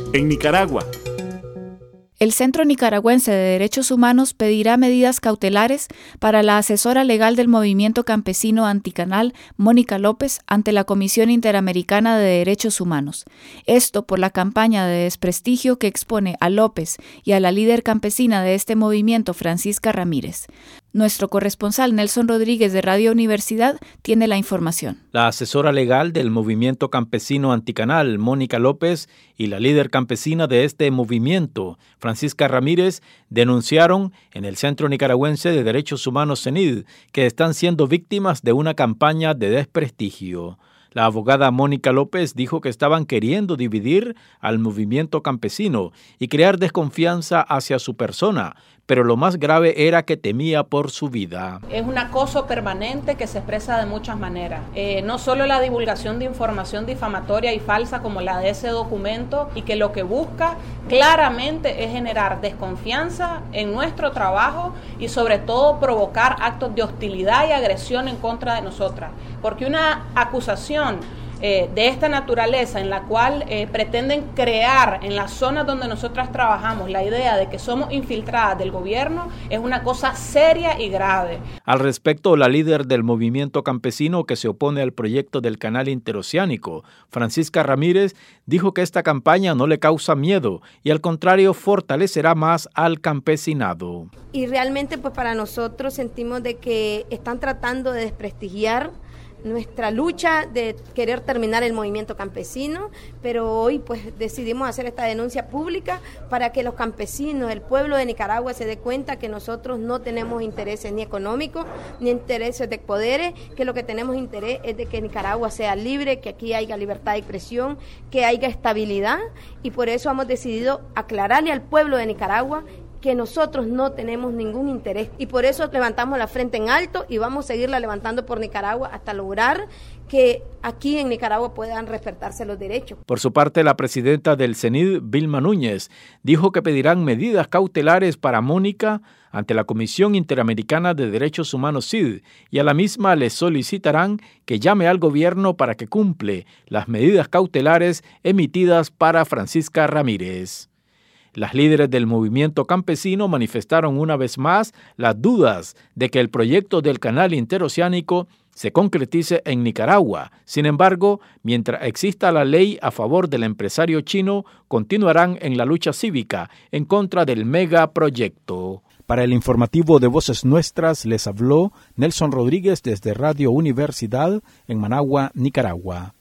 en Nicaragua. El Centro Nicaragüense de Derechos Humanos pedirá medidas cautelares para la asesora legal del movimiento campesino anticanal, Mónica López, ante la Comisión Interamericana de Derechos Humanos. Esto por la campaña de desprestigio que expone a López y a la líder campesina de este movimiento, Francisca Ramírez. Nuestro corresponsal Nelson Rodríguez de Radio Universidad tiene la información. La asesora legal del movimiento campesino anticanal, Mónica López, y la líder campesina de este movimiento, Francisca Ramírez, denunciaron en el Centro Nicaragüense de Derechos Humanos, CENID, que están siendo víctimas de una campaña de desprestigio. La abogada Mónica López dijo que estaban queriendo dividir al movimiento campesino y crear desconfianza hacia su persona, pero lo más grave era que temía por su vida. Es un acoso permanente que se expresa de muchas maneras. No solo la divulgación de información difamatoria y falsa como la de ese documento, y que lo que busca claramente es generar desconfianza en nuestro trabajo y sobre todo provocar actos de hostilidad y agresión en contra de nosotras. Porque una acusación de esta naturaleza en la cual pretenden crear en las zonas donde nosotras trabajamos la idea de que somos infiltradas del gobierno es una cosa seria y grave. Al respecto, la líder del movimiento campesino que se opone al proyecto del Canal Interoceánico, Francisca Ramírez, dijo que esta campaña no le causa miedo y al contrario fortalecerá más al campesinado. Y realmente pues para nosotros sentimos de que están tratando de desprestigiar nuestra lucha de querer terminar el movimiento campesino, pero hoy pues decidimos hacer esta denuncia pública para que los campesinos, el pueblo de Nicaragua se dé cuenta que nosotros no tenemos intereses ni económicos ni intereses de poderes, que lo que tenemos interés es de que Nicaragua sea libre, que aquí haya libertad de expresión, que haya estabilidad, y por eso hemos decidido aclararle al pueblo de Nicaragua que nosotros no tenemos ningún interés, y por eso levantamos la frente en alto y vamos a seguirla levantando por Nicaragua hasta lograr que aquí en Nicaragua puedan respetarse los derechos. Por su parte, la presidenta del CENID, Vilma Núñez, dijo que pedirán medidas cautelares para Mónica ante la Comisión Interamericana de Derechos Humanos, CID, y a la misma le solicitarán que llame al gobierno para que cumple las medidas cautelares emitidas para Francisca Ramírez. Las líderes del movimiento campesino manifestaron una vez más las dudas de que el proyecto del Canal Interoceánico se concretice en Nicaragua. Sin embargo, mientras exista la ley a favor del empresario chino, continuarán en la lucha cívica en contra del megaproyecto. Para el informativo de Voces Nuestras les habló Nelson Rodríguez desde Radio Universidad en Managua, Nicaragua.